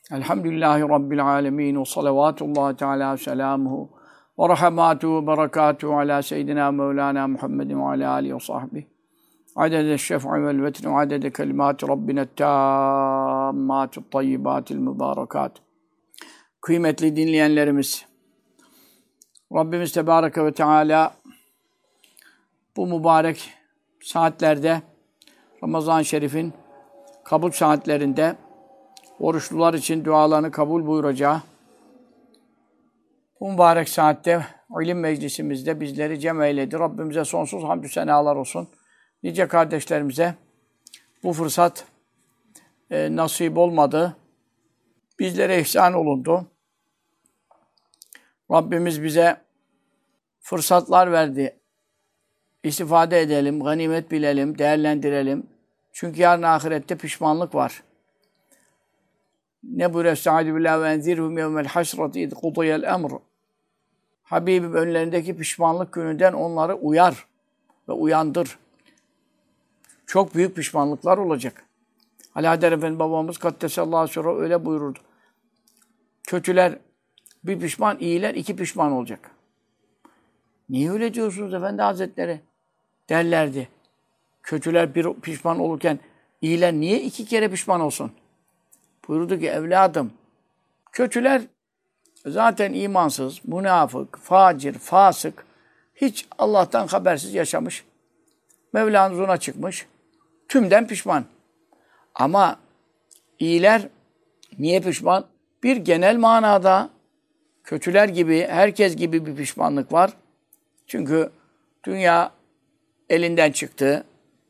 Elhamdülillahi Rabbil alemin ve salavatullahi teala ve selamuhu ve rahmatuhu ve berekatuhu ala seyyidina Mevlana Muhammedin ve ala alihi ve sahbihi. Adede şef'i vel vetni ve adede kelimati Rabbine tammatu tayyibatil mübarekat. Kıymetli dinleyenlerimiz, Rabbimiz Tebareke ve Teala bu mübarek saatlerde, Ramazan-ı Şerif'in kabul saatlerinde oruçlular için dualarını kabul buyuracağı bu mübarek saatte ilim meclisimizde bizleri cem eyledi. Rabbimize sonsuz hamdü senalar olsun. Nice kardeşlerimize bu fırsat nasip olmadı. Bizlere ihsan olundu. Rabbimiz bize fırsatlar verdi. İstifade edelim, ganimet bilelim, değerlendirelim. Çünkü yarın ahirette pişmanlık var. Ne buyuruyor? Estaizu billah ve enzirhum yevmel haşrati id kudiyel emr. Habibim önlerindeki pişmanlık gününden onları uyar ve uyandır. Çok büyük pişmanlıklar olacak. Alaeddin Efendi babamız Kaddesallahu sonra öyle buyururdu. Kötüler bir pişman, iyiler iki pişman olacak. Niye öyle diyorsunuz Efendi Hazretleri? Derlerdi. Kötüler bir pişman olurken iyiler niye iki kere pişman olsun? Buyurdu ki evladım, kötüler zaten imansız, münafık, facir, fasık, hiç Allah'tan habersiz yaşamış. Mevla'nın huzuruna çıkmış, tümden pişman. Ama iyiler niye pişman? Bir genel manada kötüler gibi, herkes gibi bir pişmanlık var. Çünkü dünya elinden çıktı,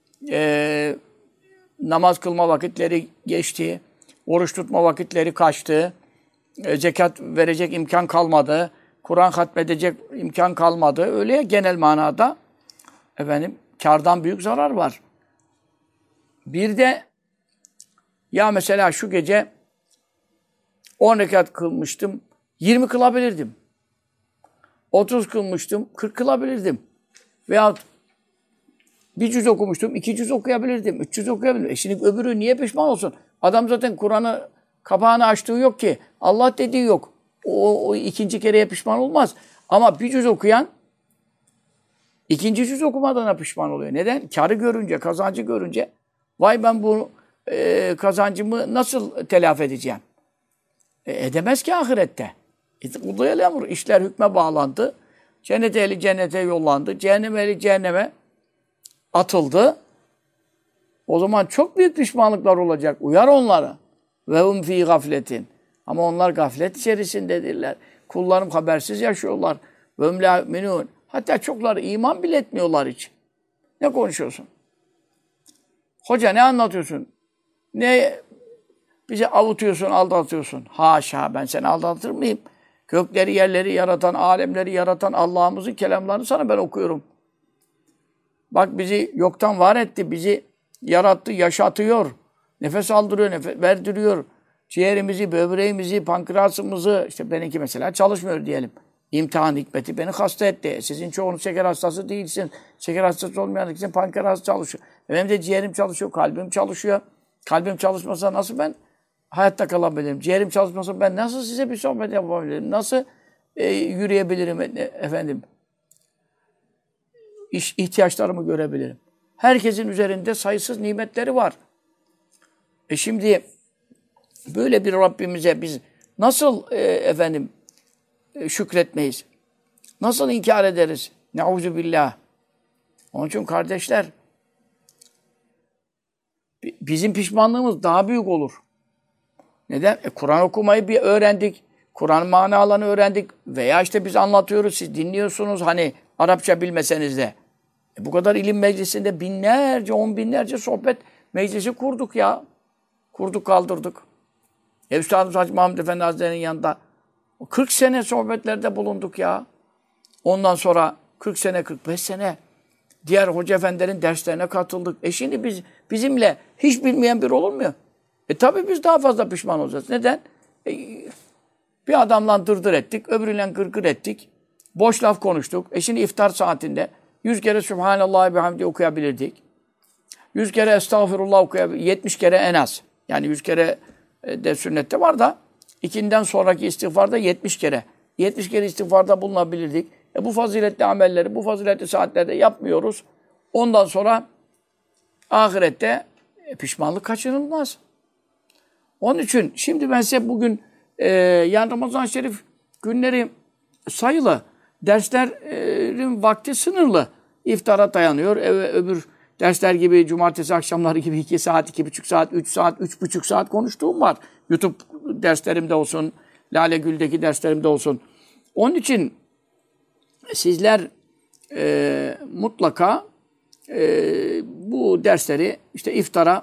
namaz kılma vakitleri geçti, oruç tutma vakitleri kaçtı, zekat verecek imkan kalmadı, Kur'an hatmedecek imkan kalmadı. Öyle ya genel manada kârdan büyük zarar var. Bir de ya mesela şu gece 10 rekat kılmıştım, 20 kılabilirdim. 30 kılmıştım, 40 kılabilirdim. Veyahut bir cüz okumuştum, 2 cüz okuyabilirdim, 3 cüz okuyabilirdim. Şimdi öbürü niye pişman olsun? Adam zaten Kur'an'ı kapağını açtığı yok ki. Allah dediği yok. O ikinci kereye pişman olmaz. Ama bir cüz okuyan ikinci cüz okumadığına pişman oluyor. Neden? Kârı görünce, kazancı görünce vay ben bu kazancımı nasıl telafi edeceğim? Edemez ki ahirette. Kuduyel emr. İşler hükme bağlandı. Cennet ehli cennete yollandı. Cehennem ehli cehenneme atıldı. O zaman çok büyük pişmanlıklar olacak. Uyar onlara. Ve hum fî gafletin. Ama onlar gaflet içerisindedirler. Kullarım habersiz yaşıyorlar. Ve hum lâ yu'minûn. Hatta çokları iman bile etmiyorlar hiç. Ne konuşuyorsun? Hoca ne anlatıyorsun? Ne bizi avutuyorsun, aldatıyorsun? Haşa, ben seni aldatır mıyım? Gökleri, yerleri yaratan, alemleri yaratan Allah'ımızın kelamlarını sana ben okuyorum. Bak bizi yoktan var etti, bizi yarattı, yaşatıyor. Nefes aldırıyor, nefes verdiriyor. Ciğerimizi, böbreğimizi, pankreasımızı, işte benimki mesela çalışmıyor diyelim. İmtihan hikmeti beni hasta etti. Sizin çoğunuz şeker hastası değilsiniz. Şeker hastası olmayan için pankreas çalışıyor. Benim de ciğerim çalışıyor, kalbim çalışıyor. Kalbim çalışmasa nasıl ben hayatta kalabilirim? Ciğerim çalışmasa ben nasıl size bir sohbet yapabilirim? Nasıl yürüyebilirim efendim? İhtiyaçlarımı görebilirim. Herkesin üzerinde sayısız nimetleri var. Şimdi böyle bir Rabbimize biz nasıl şükretmeyiz? Nasıl inkar ederiz? Neuzu billah. Onun için kardeşler bizim pişmanlığımız daha büyük olur. Neden? Kur'an okumayı bir öğrendik. Kur'an manalarını öğrendik. Veya işte biz anlatıyoruz, siz dinliyorsunuz. Hani Arapça bilmeseniz de. Bu kadar ilim meclisinde binlerce, 10 binlerce sohbet meclisi kurduk ya. Kurduk, kaldırdık. Üstadımız Hacı Mahmud Efendi Hazretleri'nin yanında 40 sene sohbetlerde bulunduk ya. Ondan sonra 40 sene, 45 sene diğer hoca efendilerin derslerine katıldık. Şimdi bizimle hiç bilmeyen biri olur mu? Tabii biz daha fazla pişman olacağız. Neden? Bir adamla dırdır ettik, öbürüyle gırgır ettik. Boş laf konuştuk. Şimdi iftar saatinde 100 kere Sübhanallah ve hamdi okuyabilirdik. 100 kere Estağfirullah okuyabilirdik. 70 kere en az. Yani 100 kere de sünnette var da İkinden sonraki istiğfarda 70 kere. 70 kere istiğfarda bulunabilirdik. Bu faziletli amelleri, bu faziletli saatlerde yapmıyoruz. Ondan sonra ahirette pişmanlık kaçınılmaz. Onun için şimdi ben size bugün yani Ramazan-ı Şerif günleri sayılı. Derslerin vakti sınırlı. İftara dayanıyor. Öbür dersler gibi cumartesi akşamları gibi 2 saat, 2,5 saat, 3 saat, 3,5 saat konuştuğum var. YouTube derslerimde olsun, Lale Gül'deki derslerimde olsun. Onun için sizler mutlaka bu dersleri işte iftara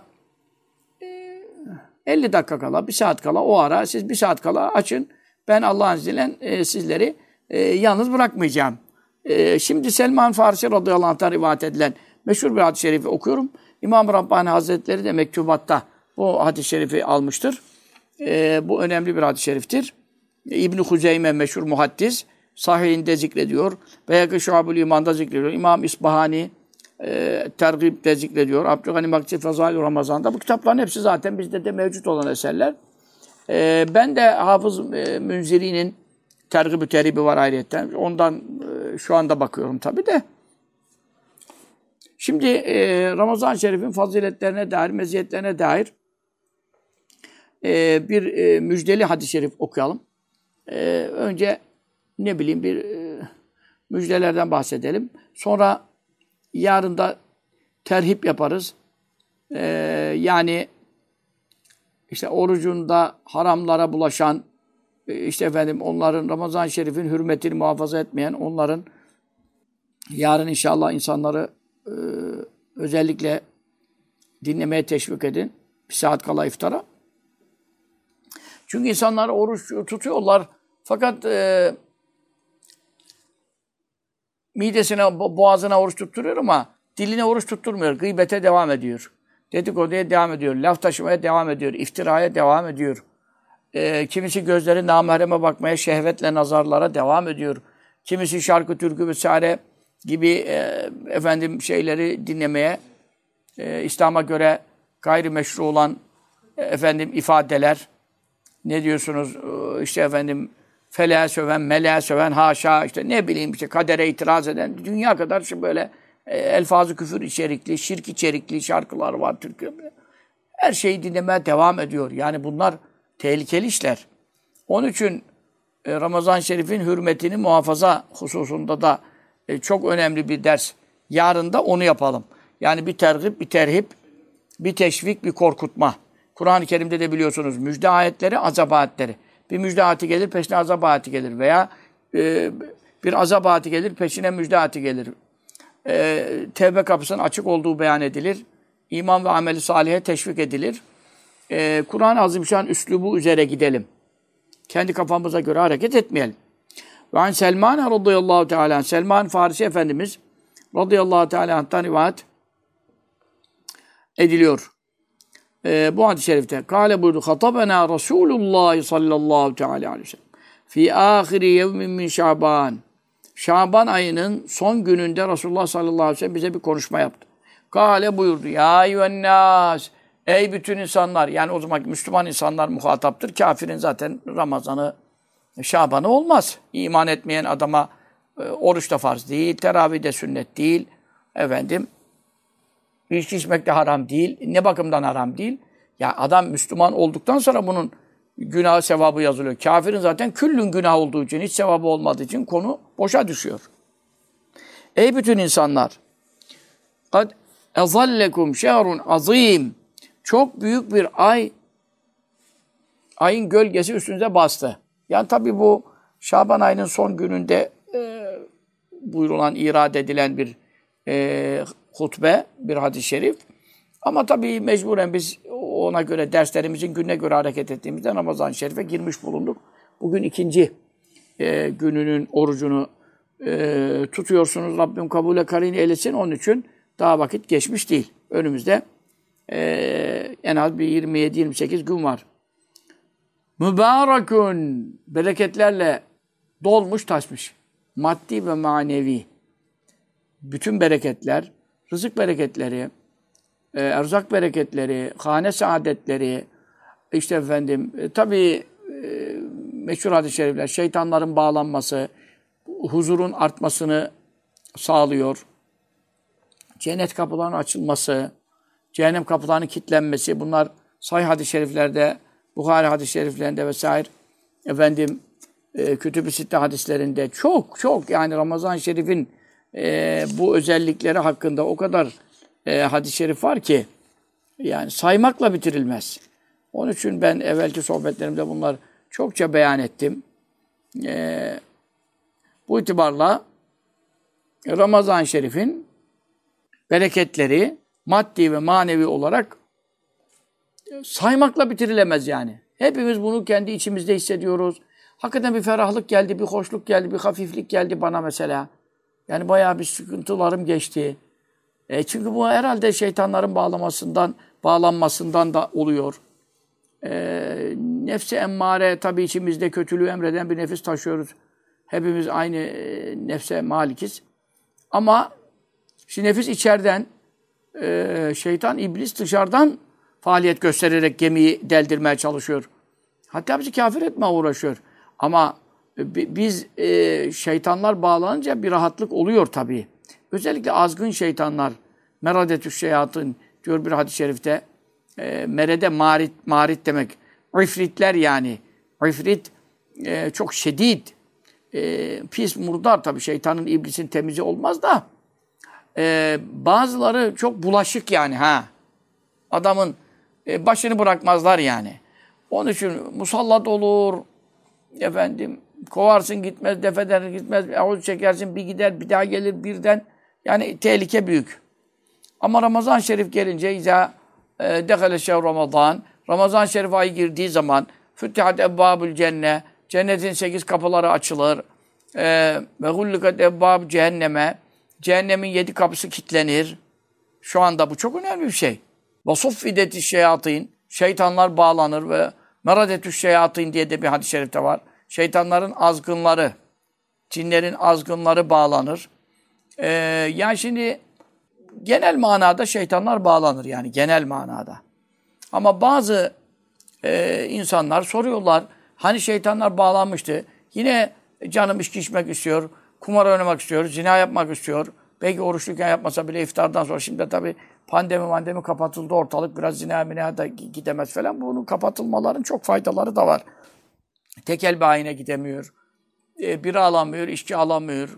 50 dakika kala, 1 saat kala o ara siz 1 saat kala açın. Ben Allah'ın izniyle sizleri yalnız bırakmayacağım. Şimdi Selman Farisi radıyallahu anh'tan rivayet edilen meşhur bir hadis-i şerifi okuyorum. İmam Rabbani Hazretleri de mektubatta bu hadis-i şerifi almıştır. Bu önemli bir hadis-i şeriftir. İbn-i Huzeyme meşhur muhaddis Sahih'inde zikrediyor. Beyhaki Şuab-ül İman'da zikrediyor. İmam İsbahani Tergib'de zikrediyor. Abdülgani Makdisi Fezail-i Ramazan'da. Bu kitapların hepsi zaten bizde de mevcut olan eserler. Ben de Hafız Münziri'nin Tergib-ü Terhibi var ayrıyetten. Ondan şu anda bakıyorum tabii de. Şimdi Ramazan-ı Şerif'in faziletlerine dair, meziyetlerine dair bir müjdeli hadis-i şerif okuyalım. Önce ne bileyim bir müjdelerden bahsedelim. Sonra yarın da terhip yaparız. Yani işte orucunda haramlara bulaşan, işte efendim onların Ramazan-ı Şerif'in hürmetini muhafaza etmeyen, onların yarın inşallah insanları özellikle dinlemeye teşvik edin. 1 saat kala iftara. Çünkü insanlar oruç tutuyorlar. Fakat midesine, boğazına oruç tutturuyor ama diline oruç tutturmuyor. Gıybete devam ediyor. Dedikoduya devam ediyor. Laf taşımaya devam ediyor. İftiraya devam ediyor. Kimisi gözleri namahreme bakmaya, şehvetle nazarlara devam ediyor. Kimisi şarkı, türkü vesaire gibi efendim şeyleri dinlemeye, İslam'a göre gayrimeşru olan efendim ifadeler, ne diyorsunuz işte efendim feleğe söven, meleğe söven, haşa işte ne bileyim işte kadere itiraz eden dünya kadar şu böyle elfazı küfür içerikli, şirk içerikli şarkılar var Türkiye'de. Her şeyi dinlemeye devam ediyor. Yani bunlar tehlikeli işler. Onun için Ramazan-ı Şerif'in hürmetini muhafaza hususunda da çok önemli bir ders. Yarın da onu yapalım. Yani bir tergib, bir terhip, bir teşvik, bir korkutma. Kur'an-ı Kerim'de de biliyorsunuz müjde ayetleri, azap ayetleri. Bir müjde ayeti gelir, peşine azap ayeti gelir. Veya bir azap ayeti gelir, peşine müjde ayeti gelir. Tevbe kapısının açık olduğu beyan edilir. İman ve ameli salihe teşvik edilir. Kur'an-ı Azimüşşan üslubu üzere gidelim. Kendi kafamıza göre hareket etmeyelim. Ve an Selman radıyallahu teala, Selman Farisi Efendimiz radıyallahu teala anh'tan rivayet ediliyor. Bu hadis-i şerifte kâle buyurdu. Hatabena Resulullah sallallahu teala aleyhi ve sellem fi ahiri yevmin min Şaban. Şaban ayının son gününde Resulullah sallallahu aleyhi ve sellem bize bir konuşma yaptı. Kâle buyurdu. Ya eyyühennâs. Ey bütün insanlar. Yani o zaman Müslüman insanlar muhataptır. Kafirin zaten Ramazan'ı, Şaban'ı olmaz. İman etmeyen adama oruç da farz değil, teravih de sünnet değil. Efendim, içki içmek de haram değil. Ne bakımdan haram değil? Ya adam Müslüman olduktan sonra bunun günah sevabı yazılıyor. Kafirin zaten küllün günah olduğu için, hiç sevabı olmadığı için konu boşa düşüyor. Ey bütün insanlar! قَدْ اَظَلَّكُمْ شَهْرٌ azim. Çok büyük bir ayın gölgesi üstünüze bastı. Yani tabii bu Şaban ayının son gününde buyurulan, irad edilen bir hutbe, bir hadis-i şerif. Ama tabii mecburen biz ona göre, derslerimizin gününe göre hareket ettiğimizde Ramazan-ı Şerif'e girmiş bulunduk. Bugün ikinci gününün orucunu tutuyorsunuz. Rabbim kabule karin eylesin. Onun için daha vakit geçmiş değil. Önümüzde en az bir 27-28 gün var. Mübarekün, bereketlerle dolmuş taşmış. Maddi ve manevi. Bütün bereketler, rızık bereketleri, erzak bereketleri, hane saadetleri, işte efendim, tabii meşhur hadis-i şerifler, şeytanların bağlanması, huzurun artmasını sağlıyor. Cennet kapılarının açılması, cehennem kapılarının kilitlenmesi, bunlar sahih hadis-i şeriflerde, Buhari hadis-i şeriflerinde vesaire, Kütüb-i Sitte hadislerinde çok yani Ramazan-ı Şerif'in bu özellikleri hakkında o kadar hadis-i şerif var ki yani saymakla bitirilmez. Onun için ben evvelki sohbetlerimde bunları çokça beyan ettim. Bu itibarla Ramazan-ı Şerif'in bereketleri maddi ve manevi olarak saymakla bitirilemez yani. Hepimiz bunu kendi içimizde hissediyoruz. Hakikaten bir ferahlık geldi, bir hoşluk geldi, bir hafiflik geldi bana mesela. Yani bayağı bir sıkıntılarım geçti. Çünkü bu herhalde şeytanların bağlanmasından da oluyor. Nefsi emmare, tabii içimizde kötülüğü emreden bir nefis taşıyoruz. Hepimiz aynı nefse malikiz. Ama şimdi nefis içeriden, şeytan, iblis dışarıdan faaliyet göstererek gemiyi deldirmeye çalışıyor. Hatta bizi kafir etmeye uğraşıyor. Ama biz şeytanlar bağlanınca bir rahatlık oluyor tabii. Özellikle azgın şeytanlar, meradetü şeyatın diyor bir hadis-i şerifte. Merede marit demek. İfritler yani. İfrit çok şiddet, pis, murdar tabii. Şeytanın, iblisin temizi olmaz da. Bazıları çok bulaşık yani ha. Adamın başını bırakmazlar yani. Onun için musallat olur. Kovarsın gitmez, def eder gitmez, avuç çekersin bir gider, bir daha gelir birden. Yani tehlike büyük. Ama Ramazan-ı Şerif gelince dehale şehr Ramazan, Ramazan-ı Şerif ayı girdiği zaman füttihat ebbâbül cennet, cennetin 8 kapıları açılır. Ve gullikat ebbâb cehenneme, cehennemin 7 kapısı kilitlenir. Şu anda bu çok önemli bir şey. Ve suffideti şeyatîn, şeytanlar bağlanır ve meradetü şeyatîn diye de bir hadis-i şerifte var. Şeytanların azgınları, cinlerin azgınları bağlanır. Yani şimdi genel manada şeytanlar bağlanır yani genel manada. Ama bazı insanlar soruyorlar, hani şeytanlar bağlanmıştı, yine canım içki içmek istiyor, kumar oynamak istiyor, zina yapmak istiyor. Belki oruçluyken yapmasa bile iftardan sonra, şimdi tabii pandemi kapatıldı ortalık, biraz zina da gidemez falan. Bunun kapatılmaların çok faydaları da var. Tekel bayine gidemiyor, bira alamıyor, içki alamıyor,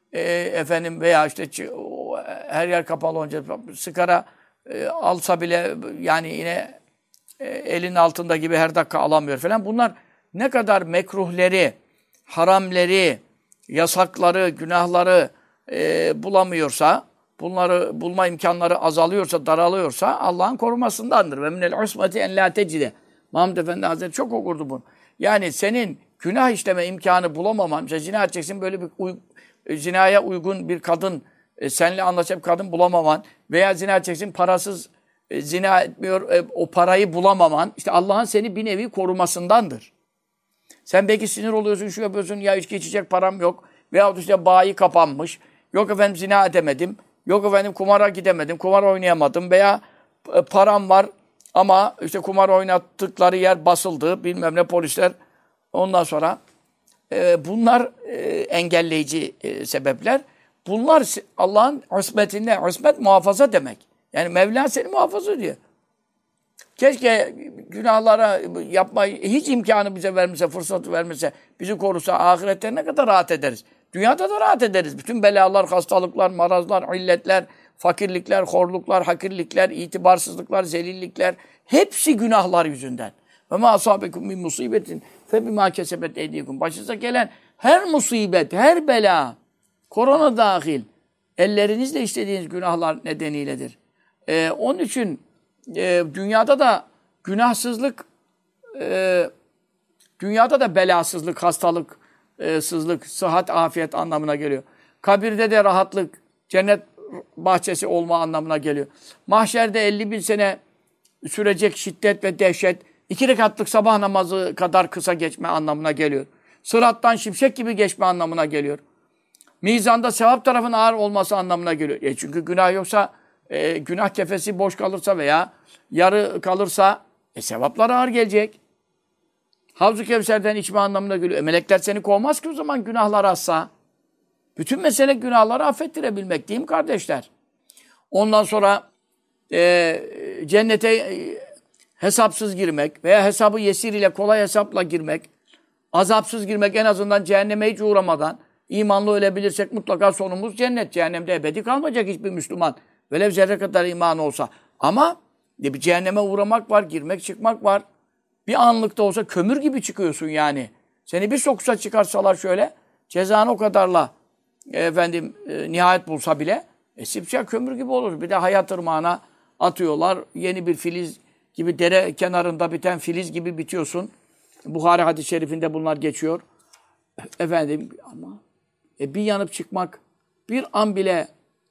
veya işte her yer kapalı olunca sigara alsa bile yani yine elin altında gibi her dakika alamıyor falan. Bunlar ne kadar mekruhleri, haramleri, yasakları, günahları bulamıyorsa, bunları bulma imkanları azalıyorsa, daralıyorsa Allah'ın korumasındandır. Ve minel usmeti en la tecide. Mahmud Efendi Hazretleri çok okurdu bunu. Yani senin günah işleme imkanı bulamaman, mesela zina edeceksin, böyle bir zinaya uygun bir kadın, seninle anlaşacak bir kadın bulamaman veya zina edeceksin, parasız zina etmiyor, o parayı bulamaman, işte Allah'ın seni bir nevi korumasındandır. Sen belki sinir oluyorsun, şu yapıyorsun, ya içki içecek param yok, veyahut işte bayi kapanmış, yok efendim zina edemedim, yok efendim kumara gidemedim, kumar oynayamadım veya param var ama işte kumar oynattıkları yer basıldı, bilmem ne polisler. Ondan sonra bunlar engelleyici sebepler. Bunlar Allah'ın husmetinde, husmet muhafaza demek. Yani Mevla seni muhafaza ediyor. Keşke günahlara yapmayı hiç imkanı bize vermese, fırsatı vermese, bizi korusa, ahirette ne kadar rahat ederiz. Dünyada da rahat ederiz. Bütün belalar, hastalıklar, marazlar, illetler, fakirlikler, horluklar, hakirlikler, itibarsızlıklar, zelillikler, hepsi günahlar yüzünden. Ve ma asabekum min musibetin fe bima kesebet eydikum. Başınıza gelen her musibet, her bela, korona dahil, ellerinizle işlediğiniz günahlar nedeniyledir. Onun için dünyada da günahsızlık, dünyada da belasızlık, hastalıksızlık, sıhhat, afiyet anlamına geliyor. Kabirde de rahatlık, cennet bahçesi olma anlamına geliyor. Mahşerde 50.000 sene sürecek şiddet ve dehşet, 2 rekatlık sabah namazı kadar kısa geçme anlamına geliyor. Sırattan şimşek gibi geçme anlamına geliyor. Mizanda sevap tarafının ağır olması anlamına geliyor. Çünkü günah yoksa, günah kefesi boş kalırsa veya yarı kalırsa sevaplar ağır gelecek. Havzu Kevser'den içme anlamına geliyor. Melekler seni kovmaz ki o zaman günahlar azsa. Bütün mesele günahları affettirebilmek değil mi kardeşler? Ondan sonra cennete hesapsız girmek veya hesabı yesir ile kolay hesapla girmek, azapsız girmek, en azından cehenneme hiç uğramadan imanlı ölebilirsek mutlaka sonumuz cennet. Cehennemde ebedi kalmayacak hiçbir Müslüman. Velev zerre kadar iman olsa. Ama bir cehenneme uğramak var, girmek çıkmak var. Bir anlıkta olsa kömür gibi çıkıyorsun yani. Seni bir soksa çıkarsalar şöyle, cezanı o kadarla nihayet bulsa bile sipsiyah kömür gibi olur. Bir de hayat ırmağına atıyorlar. Yeni bir filiz gibi, dere kenarında biten filiz gibi bitiyorsun. Buhari hadis-i şerifinde bunlar geçiyor. Ama bir yanıp çıkmak, bir an bile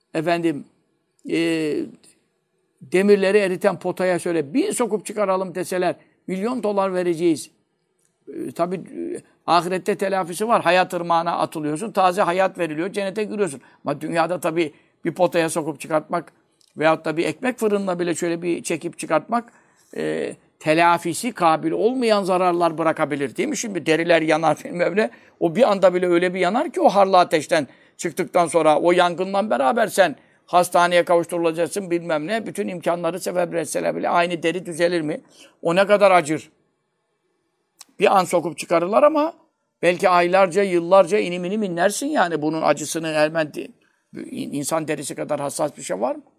demirleri eriten potaya şöyle bir sokup çıkaralım deseler, milyon dolar vereceğiz. Tabii ahirette telafisi var. Hayat ırmağına atılıyorsun. Taze hayat veriliyor. Cennete giriyorsun. Ama dünyada tabii bir potaya sokup çıkartmak veyahut da bir ekmek fırınına bile şöyle bir çekip çıkartmak telafisi kabil olmayan zararlar bırakabilir değil mi? Şimdi deriler yanar bilmem ne. O bir anda bile öyle bir yanar ki o harlı ateşten çıktıktan sonra o yangınla beraber sen hastaneye kavuşturulacaksın bilmem ne. Bütün imkanları sebep etseler bile aynı deri düzelir mi? O ne kadar acır. Bir an sokup çıkarırlar ama belki aylarca, yıllarca inim inim inlersin yani. Bunun acısını hemen insan derisi kadar hassas bir şey var mı?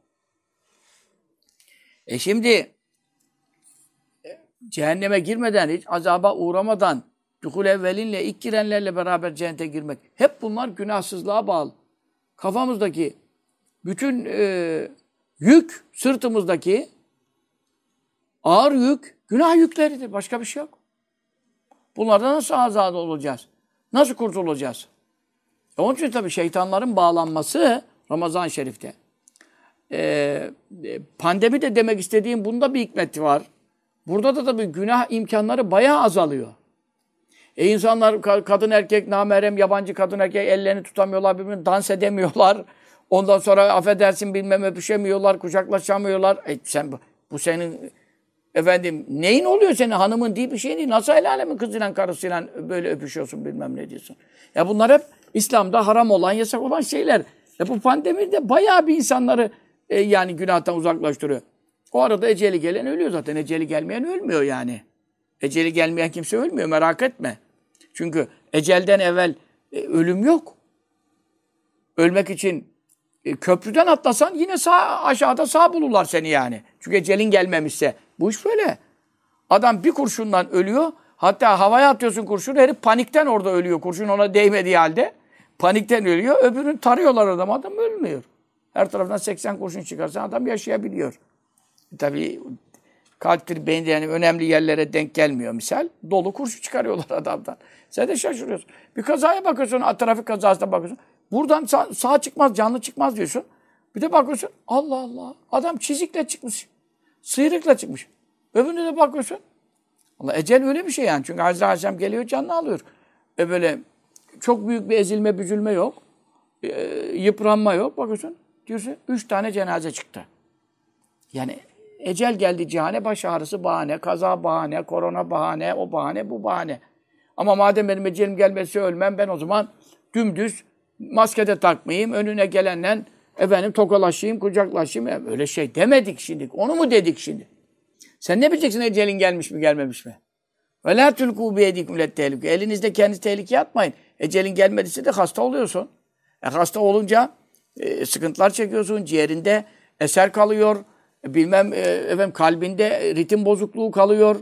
Şimdi cehenneme girmeden, hiç azaba uğramadan dukul evvelinle, ilk girenlerle beraber cennete girmek. Hep bunlar günahsızlığa bağlı. Kafamızdaki bütün yük, sırtımızdaki ağır yük, günah yükleridir. Başka bir şey yok. Bunlardan nasıl azade olacağız? Nasıl kurtulacağız? Onun için tabii şeytanların bağlanması Ramazan-ı Şerif'te. Pandemi de demek istediğim bunda bir hikmeti var. Burada da tabii günah imkanları bayağı azalıyor. İnsanlar kadın erkek namahrem, yabancı kadın erkek ellerini tutamıyorlar, birbirini dans edemiyorlar. Ondan sonra affedersin bilmem öpüşemiyorlar, kucaklaşamıyorlar. Bu senin neyin oluyor senin hanımın değil bir şey değil. Nasıl el alemin kızıyla karısıyla böyle öpüşüyorsun bilmem ne diyorsun. Ya bunlar hep İslam'da haram olan, yasak olan şeyler. Bu pandemide bayağı bir insanları yani günahtan uzaklaştırıyor. O arada eceli gelen ölüyor zaten. Eceli gelmeyen ölmüyor yani. Eceli gelmeyen kimse ölmüyor, merak etme. Çünkü ecelden evvel ölüm yok. Ölmek için köprüden atlasan yine aşağıda sağ bulurlar seni yani. Çünkü ecelin gelmemişse. Bu iş böyle. Adam bir kurşundan ölüyor. Hatta havaya atıyorsun kurşunu. Herif panikten orada ölüyor. Kurşun ona değmediği halde. Panikten ölüyor. Öbürünü tarıyorlar adam. Adam ölmüyor. Her taraftan 80 kurşun çıkarsan adam yaşayabiliyor. Tabii kalptir, beyindir yani önemli yerlere denk gelmiyor misal. Dolu kurşun çıkarıyorlar adamdan. Sen de şaşırıyorsun. Bir kazaya bakıyorsun, trafik kazasına bakıyorsun. Buradan sağ çıkmaz, canlı çıkmaz diyorsun. Bir de bakıyorsun, Allah Allah. Adam çizikle çıkmış. Sıyrıkla çıkmış. Öbürüne de bakıyorsun. Allah, ecel öyle bir şey yani. Çünkü Hazreti Aleyhisselam geliyor, canını alıyor. Böyle çok büyük bir ezilme, büzülme yok. Yıpranma yok. Bakıyorsun, diyorsun 3 tane cenaze çıktı. Yani ecel geldi cihane, baş ağrısı bahane, kaza bahane, korona bahane, o bahane, bu bahane. Ama madem benim ecelim gelmesi ölmem, ben o zaman dümdüz maskede takmayayım, önüne gelenden tokalaşayım, kucaklaşayım. Öyle şey demedik şimdi. Onu mu dedik şimdi? Sen ne bileceksin ecelin gelmiş mi, gelmemiş mi? Ve lâ tulkû biyedikum lettehlikû. Elinizde kendinizi tehlikeye atmayın. Ecelin gelmediyse de hasta oluyorsun. Hasta olunca sıkıntılar çekiyorsun, ciğerinde eser kalıyor. Kalbinde ritim bozukluğu kalıyor.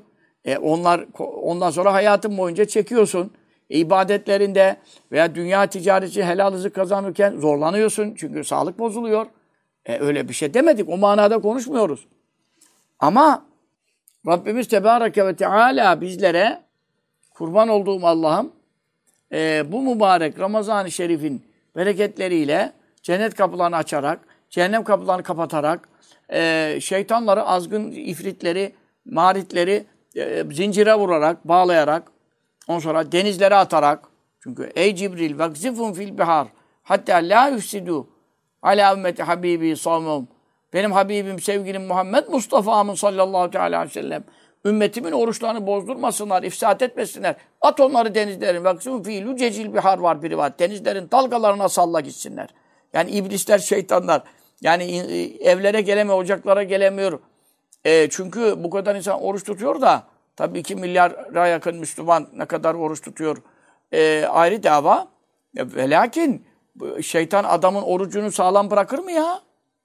Ondan sonra hayatın boyunca çekiyorsun. İbadetlerinde veya dünya ticareti helal rızık kazanırken zorlanıyorsun. Çünkü sağlık bozuluyor. Öyle bir şey demedik. O manada konuşmuyoruz. Ama Rabbimiz Tebareke ve Teala bizlere kurban olduğum Allah'ım bu mübarek Ramazan-ı Şerif'in bereketleriyle cennet kapılarını açarak, cehennem kapılarını kapatarak, şeytanları, azgın ifritleri, maritleri zincire vurarak, bağlayarak, ondan sonra denizlere atarak, çünkü ey Cibril vakzifun fil bihar hatta la yufsidu ala ümmeti habibi savmum. Benim Habibim, sevgilim Muhammed Mustafa'mın sallallahu aleyhi ve sellem ümmetimin oruçlarını bozdurmasınlar, ifsat etmesinler. At onları denizlerin. Baksın fiilü cecil bihar var bir rivayet. Denizlerin dalgalarına salla gitsinler. Yani iblisler, şeytanlar. Yani evlere gelemiyor, ocaklara gelemiyor. Çünkü bu kadar insan oruç tutuyor da tabii 2 milyara yakın Müslüman ne kadar oruç tutuyor ayrı dava. Ve lakin şeytan adamın orucunu sağlam bırakır mı ya?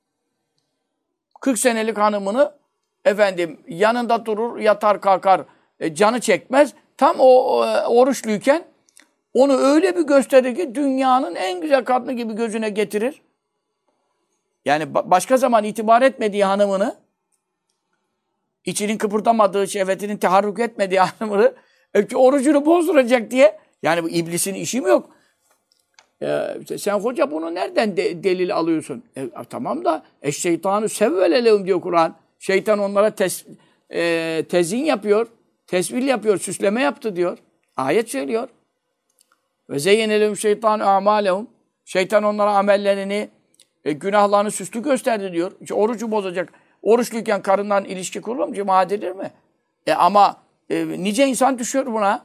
40 senelik hanımını efendim yanında durur, yatar kalkar, canı çekmez. Tam o oruçluyken onu öyle bir gösterir ki dünyanın en güzel kadını gibi gözüne getirir. Yani başka zaman itibar etmediği hanımını, içinin kıpırdamadığı, şehvetinin teharrük etmediği hanımını orucunu bozduracak diye. Yani bu iblisin işi mi yok? Sen hoca bunu nereden delil alıyorsun? Tamam da şeytanı sevvelelehum diyor Kur'an. Şeytan onlara tezyin yapıyor, tesvil yapıyor, süsleme yaptı diyor. Ayet söylüyor. Ve zeyyenelehum şeytanu a'malehum. Şeytan onlara amellerini, günahlarını süslü gösterdi diyor. İşte orucu bozacak. Oruçluyken karından ilişki kurulur mu? Cima edilir mi? Ama nice insan düşüyor buna.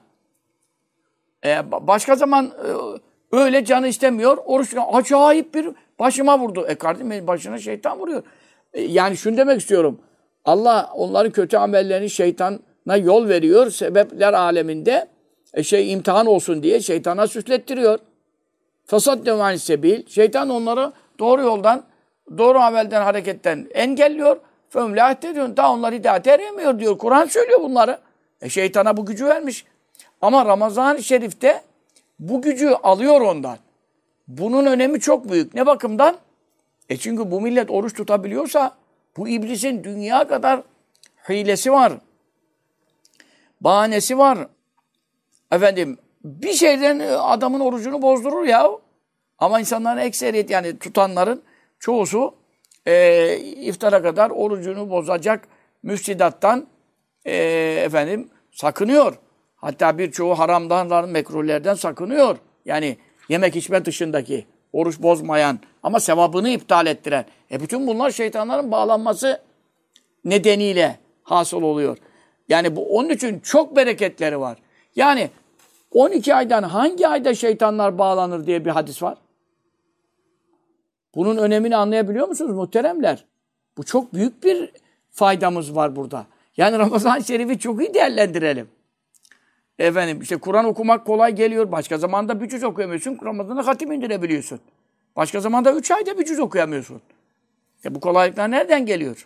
Başka zaman öyle canı istemiyor. Oruç acayip bir başıma vurdu. Kardeşim başına şeytan vuruyor. Yani şunu demek istiyorum. Allah onların kötü amellerini şeytana yol veriyor. Sebepler aleminde imtihan olsun diye şeytana süslettiriyor. Fasaddehum anis sebil. Şeytan onları doğru yoldan, doğru amelden, hareketten engelliyor. Fehum la yahtedûn. Daha onlar hidayete eremiyor diyor. Kur'an söylüyor bunları. Şeytana bu gücü vermiş. Ama Ramazan-ı Şerif'te bu gücü alıyor ondan. Bunun önemi çok büyük. Ne bakımdan? Çünkü bu millet oruç tutabiliyorsa bu iblisin dünya kadar hilesi var. Bahanesi var. Efendim bir şeyden adamın orucunu bozdurur ya. Ama insanların ekseriyet yani tutanların çoğusu iftara kadar orucunu bozacak müfsidattan sakınıyor. Hatta birçoğu haramdan, mekruhlerden sakınıyor. Yani yemek içme dışındaki, oruç bozmayan ama sevabını iptal ettiren. Bütün bunlar şeytanların bağlanması nedeniyle hasıl oluyor. Yani onun için çok bereketleri var. Yani 12 aydan hangi ayda şeytanlar bağlanır diye bir hadis var. Bunun önemini anlayabiliyor musunuz muhteremler? Bu çok büyük bir faydamız var burada. Yani Ramazan-ı Şerif'i çok iyi değerlendirelim. İşte Kur'an okumak kolay geliyor. Başka zamanda bir cüz okuyamıyorsun. Ramazan'da hatim indirebiliyorsun. Başka zamanda 3 ayda bir cüz okuyamıyorsun. Bu kolaylıklar nereden geliyor?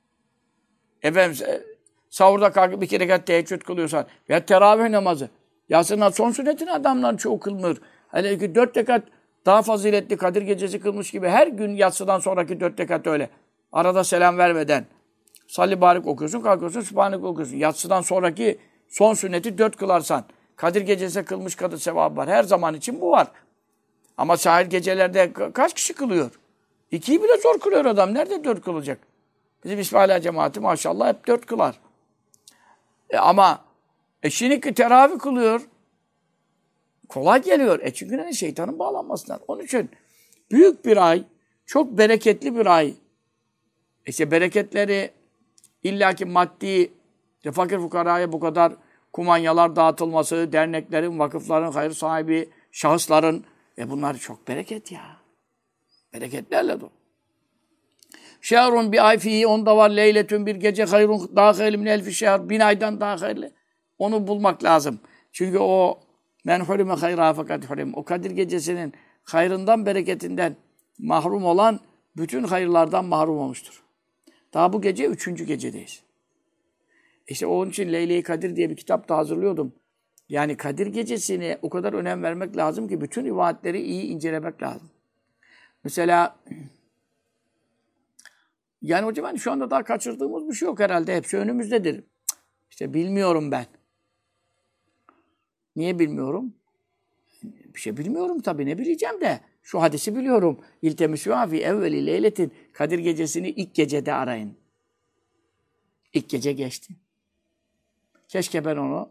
Sahurda kalkıp 2 rekat teheccüd kılıyorsan veya teravih namazı. Yatsının son sünnetini adamlar çoğu kılmıyor. Hele ki 4 rekat daha faziletli Kadir Gecesi kılmış gibi her gün yatsıdan sonraki 4 rekat öyle. Arada selam vermeden. Salli barik okuyorsun, kalkıyorsun, sübhanek okuyorsun. Yatsıdan sonraki son sünneti 4 kılarsan. Kadir Gecesi kılmış kadar sevabı var. Her zaman için bu var. Ama sahil gecelerde kaç kişi kılıyor? 2'yi bile zor kılıyor adam. Nerede 4 kılacak? Bizim İsmaila cemaati maşallah hep 4 kılar. Ama şimdi teravih kılıyor. Kolay geliyor. Çünkü şeytanın bağlanmasından. Onun için büyük bir ay, çok bereketli bir ay. Bereketleri illaki maddi, fakir fukaraya bu kadar kumanyalar dağıtılması, derneklerin, vakıfların, hayır sahibi, şahısların. Bunlar çok bereket ya. Bereketlerle dolu. Şehrun bir ay fihi, onda var leyletün bir gece hayrun daha hayırlı min elfi şehr. 1000 aydan daha hayırlı. Onu bulmak lazım. Çünkü o men hurime hayra fakat hurim. O Kadir Gecesi'nin hayrından, bereketinden mahrum olan bütün hayırlardan mahrum olmuştur. Daha bu gece 3. gecedeyiz. Onun için Leyle-i Kadir diye bir kitap da hazırlıyordum. Yani Kadir Gecesi'ne o kadar önem vermek lazım ki bütün rivayetleri iyi incelemek lazım. Mesela yani hocam şu anda daha kaçırdığımız bir şey yok herhalde. Hepsi önümüzdedir. Bilmiyorum ben. Niye bilmiyorum? Bir şey bilmiyorum tabii. Ne bileceğim de. Şu hadisi biliyorum. İltemisû fî evveli leyletin. Kadir Gecesi'ni ilk gecede arayın. İlk gece geçti. Keşke ben onu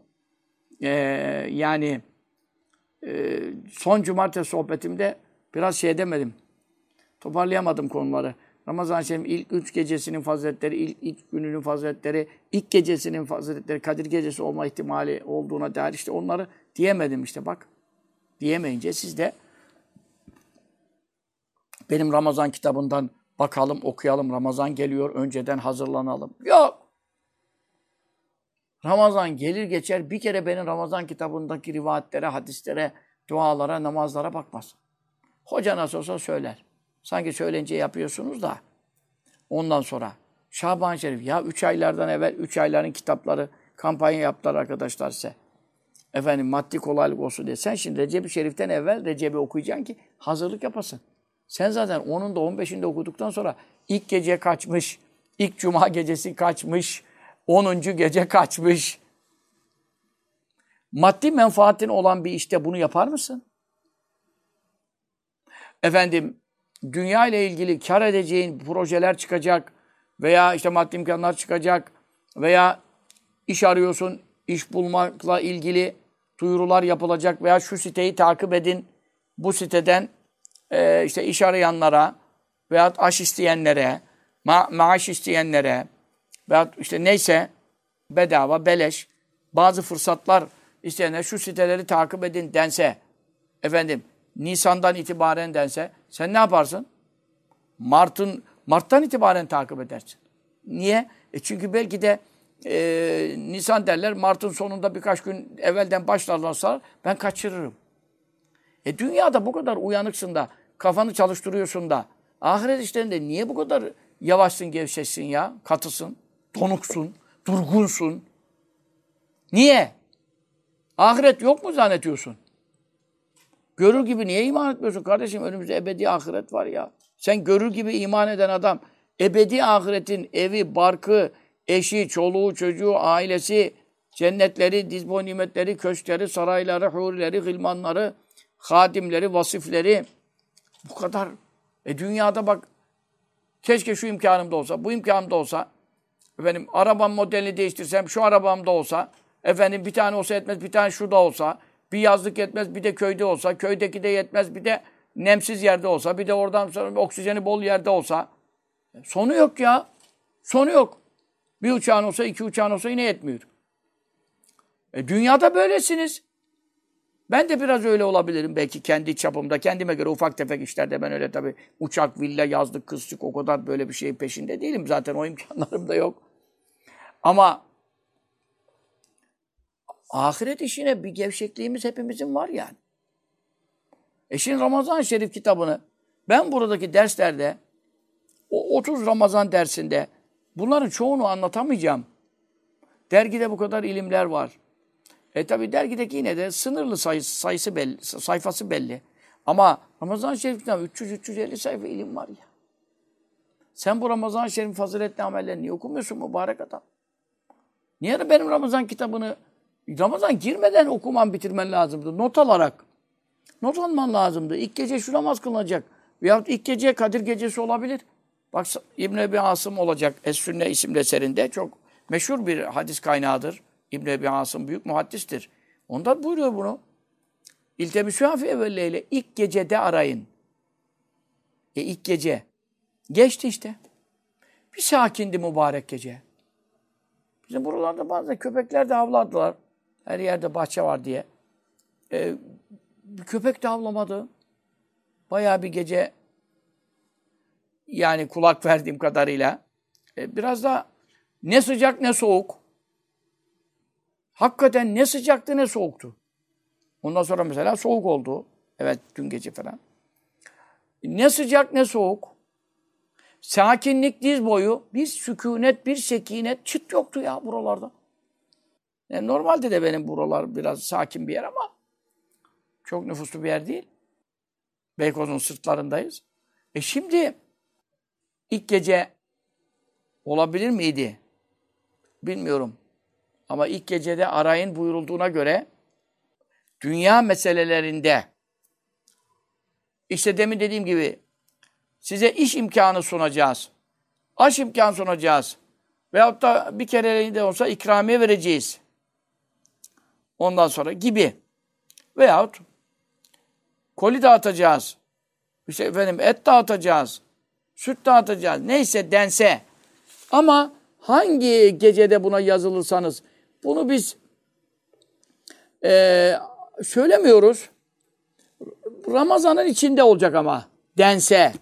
son cumartesi sohbetimde biraz demedim. Toparlayamadım konuları. Ramazan-ı Şerif'in ilk 3 gecesinin faziletleri, ilk gününün faziletleri, ilk gecesinin faziletleri, Kadir Gecesi olma ihtimali olduğuna dair işte onları diyemedim işte bak. Diyemeyince siz de benim Ramazan kitabından bakalım, okuyalım. Ramazan geliyor, önceden hazırlanalım. Yok. Ramazan gelir geçer bir kere benim Ramazan kitabındaki rivayetlere, hadislere, dualara, namazlara bakmaz. Hoca nasıl olsa söyler. Sanki söyleyince yapıyorsunuz da. Ondan sonra Şaban-ı Şerif. Ya 3 aylardan evvel 3 ayların kitapları kampanya yaptılar arkadaşlar size. Efendim maddi kolaylık olsun diye. Sen şimdi Recep-i Şerif'ten evvel Recep'i okuyacaksın ki hazırlık yapasın. Sen zaten 10'unda 15'inde okuduktan sonra ilk gece kaçmış, ilk cuma gecesi kaçmış, 10. gece kaçmış. Maddi menfaatin olan bir işte bunu yapar mısın? Efendim, dünya ile ilgili kar edeceğin projeler çıkacak veya işte maddi imkanlar çıkacak veya iş arıyorsun, iş bulmakla ilgili duyurular yapılacak veya şu siteyi takip edin, bu siteden işte iş arayanlara veya aş isteyenlere, maaş isteyenlere veya işte neyse bedava, beleş bazı fırsatlar isteyenler şu siteleri takip edin dense, efendim Nisan'dan itibaren dense sen ne yaparsın? Mart'tan itibaren takip edersin. Niye? Çünkü belki de Nisan derler, Mart'ın sonunda birkaç gün evvelden başlarlarsa ben kaçırırım. Dünyada bu kadar uyanıksın da, kafanı çalıştırıyorsun da, ahiret işlerinde niye bu kadar yavaşsın, gevşeksin ya? Katısın, donuksun, durgunsun. Niye? Ahiret yok mu zannediyorsun? Görür gibi niye iman etmiyorsun kardeşim? Önümüzde ebedi ahiret var ya. Sen görür gibi iman eden adam, ebedi ahiretin evi, barkı, eşi, çoluğu, çocuğu, ailesi, cennetleri, dizboy nimetleri, köşkleri, sarayları, hurileri, gılmanları, hadimleri, vasifleri, bu kadar. Dünyada bak, keşke şu imkanım da olsa, bu imkanım da olsa, efendim arabam modelini değiştirsem, şu arabam da olsa, efendim bir tane olsa yetmez, bir tane şu da olsa, bir yazlık yetmez, bir de köyde olsa, köydeki de yetmez, bir de nemsiz yerde olsa, bir de oradan sonra oksijeni bol yerde olsa. Sonu yok ya. Sonu yok. Bir uçağın olsa, 2 uçağın olsa yine yetmiyor. Dünyada böylesiniz. Ben de biraz öyle olabilirim belki kendi çapımda. Kendime göre ufak tefek işlerde ben öyle tabii uçak, villa, yazlık, kızlık o kadar böyle bir şeyin peşinde değilim. Zaten o imkanlarım da yok. Ama ahiret işine bir gevşekliğimiz hepimizin var yani. Şimdi Ramazan-ı Şerif kitabını ben buradaki derslerde o 30 Ramazan dersinde bunların çoğunu anlatamayacağım. Dergide bu kadar ilimler var. Tabi dergideki yine de sınırlı sayısı belli, sayfası belli. Ama Ramazan-ı Şerif'ten 300-350 sayfa ilim var ya. Sen bu Ramazan-ı Şerif'in faziletli amellerini niye okumuyorsun mübarek adam? Niye de benim Ramazan kitabını Ramazan girmeden okuman, bitirmen lazımdı. Not alarak. Not alman lazımdı. İlk gece şu namaz kılınacak. Veyahut ilk gece Kadir Gecesi olabilir. Bak İbn-i Ebi Asım olacak. Es-Sünne isimli eserinde çok meşhur bir hadis kaynağıdır. İbn-i Ebi Asım büyük muhaddistir. Ondan buyuruyor bunu. İltemisü hafi evvelleyle ilk gecede arayın. İlk gece. Geçti işte. Bir sakindi mübarek gece. Bizim buralarda bazı köpekler de havladılar. Her yerde bahçe var diye. Bir köpek de havlamadı. Bayağı bir gece yani kulak verdiğim kadarıyla. Biraz da ne sıcak ne soğuk. Hakikaten ne sıcaktı ne soğuktu. Ondan sonra mesela soğuk oldu. Evet dün gece falan. Ne sıcak ne soğuk. Sakinlik diz boyu. Bir sükunet, bir sekinet. Çıt yoktu ya buralarda. Normalde de benim buralar biraz sakin bir yer ama çok nüfuslu bir yer değil. Beykoz'un sırtlarındayız. Şimdi ilk gece olabilir miydi? Bilmiyorum. Ama ilk gecede arayın buyurulduğuna göre dünya meselelerinde işte demin dediğim gibi size iş imkanı sunacağız. Aş imkanı sunacağız. Veyahut da bir kere de olsa ikramiye vereceğiz. Ondan sonra gibi. Veyahut koli dağıtacağız. İşte efendim et dağıtacağız. süt dağıtacağız. Neyse dense. Ama hangi gecede buna yazılırsanız, bunu biz söylemiyoruz. Ramazan'ın içinde olacak ama dense.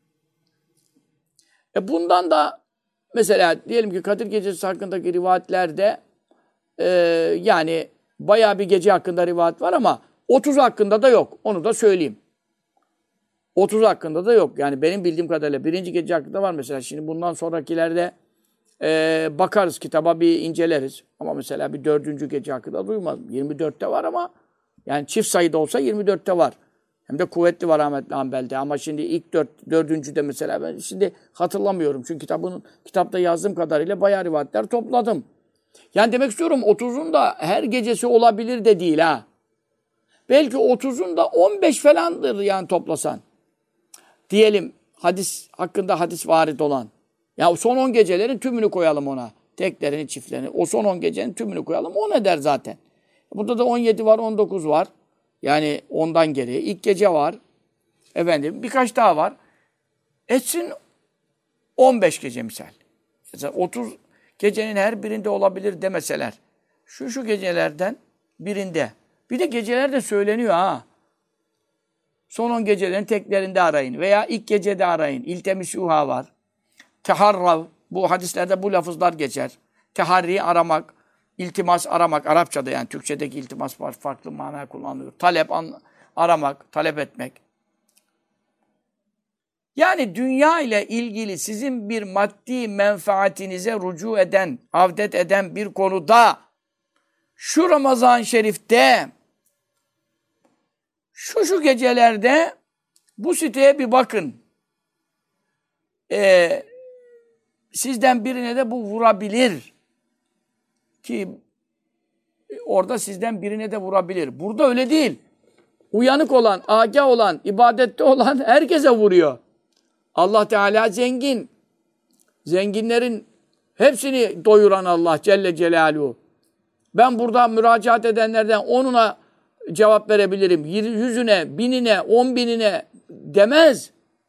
Bundan da mesela diyelim ki Kadir Gecesi hakkındaki rivayetlerde yani bayağı bir gece hakkında rivayet var ama 30 hakkında da yok. Onu da söyleyeyim. 30 hakkında da yok. Yani benim bildiğim kadarıyla birinci gece hakkında var mesela. Şimdi bundan sonrakilerde bakarız kitaba bir inceleriz. Ama mesela bir dördüncü gece hakkında duymadım. 24'te var ama yani çift sayıda olsa 24'te var. Hem de kuvvetli var rahmetli Hanbel'de. Ama şimdi ilk dördüncüde mesela ben şimdi hatırlamıyorum. Çünkü kitapta yazdığım kadarıyla bayağı rivayetler topladım. Yani demek istiyorum 30'un da her gecesi olabilir de değil ha. Belki 30'un da 15 falandır yani toplasan. Diyelim hadis hakkında hadis varid olan. Ya son 10 gecelerin tümünü koyalım ona. Teklerini, çiftlerini. O son 10 gecenin tümünü koyalım. O ne der zaten. Burada da 17 var, 19 var. Yani ondan geriye. İlk gece var. Efendim birkaç daha var. Etsin 15 gece misal. Mesela 30 gecenin her birinde olabilir demeseler. Şu gecelerden birinde. Bir de gecelerde söyleniyor ha. Son 10 gecelerin teklerinde arayın. Veya ilk gecede arayın. İltemisûhâ var. Teharrav. Bu hadislerde bu lafızlar geçer. Teharri aramak. İltimas aramak. Arapçada yani Türkçedeki iltimas var. Farklı mana kullanılıyor. Talep aramak. Talep etmek. Yani dünya ile ilgili sizin bir maddi menfaatinize rücu eden, avdet eden bir konuda şu Ramazan-ı Şerif'te şu gecelerde bu siteye bir bakın. Sizden birine de bu vurabilir. Ki orada sizden birine de vurabilir. Burada öyle değil. Uyanık olan, âgâh olan, ibadette olan herkese vuruyor. Allah Teala zengin. Zenginlerin hepsini doyuran Allah Celle Celaluhu. Ben burada müracaat edenlerden onuna cevap verebilirim. 100'üne, 1000'ine, 10.000'ine demez.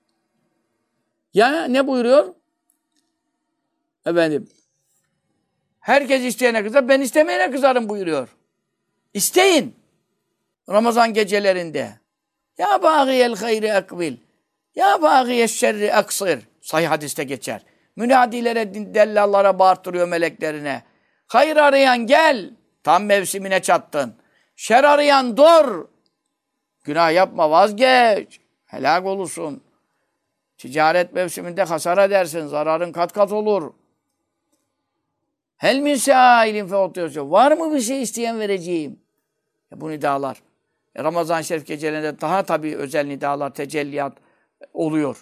Ya ne buyuruyor? Efendim. Herkes isteyene kızar, ben istemeyene kızarım buyuruyor. İsteyin. Ramazan gecelerinde. Ya bâgiyel hayri ekbil. Ya bâgiyel şerri aksir. Sahih hadiste geçer. Münadilere, dellallara bağırtırıyor meleklerine. Hayır arayan gel. Tam mevsimine çattın. Şer arayan dur. Günah yapma vazgeç. Helak olursun. Ticaret mevsiminde hasar edersin. Zararın kat kat olur. Hel min sâilin fe'utiyosû. Var mı bir şey isteyen vereceğim? Bu nidalar. Ramazan-ı Şerif gecelerinde daha tabii özel nidalar, tecelliyat oluyor.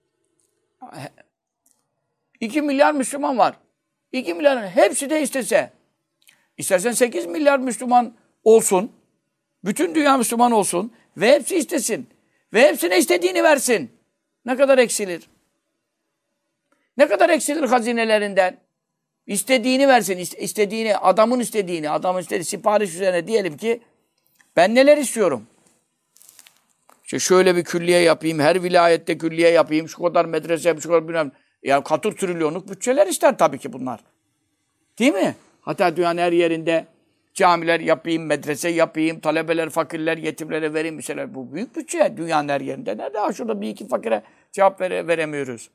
2 milyar Müslüman var. 2 milyarın hepsi de istese. İstersen 8 milyar Müslüman olsun. Bütün dünya Müslüman olsun. Ve hepsi istesin. Ve hepsine istediğini versin. Ne kadar eksilir? Ne kadar eksilir hazinelerinden? İstediğini versin. İstediğini, adamın istediği sipariş üzerine diyelim ki ben neler istiyorum? İşte şöyle bir külliye yapayım, her vilayette külliye yapayım, şu kadar medrese, şu kadar bilmem. Ya katır trilyonluk bütçeler ister tabii ki bunlar. Değil mi? Hatta dünyanın her yerinde camiler yapayım, medrese yapayım, talebeler, fakirler, yetimlere vereyim mesela. Bu büyük bütçe dünyanın her yerinde. Nerede? Şurada bir iki fakire cevap veremiyoruz.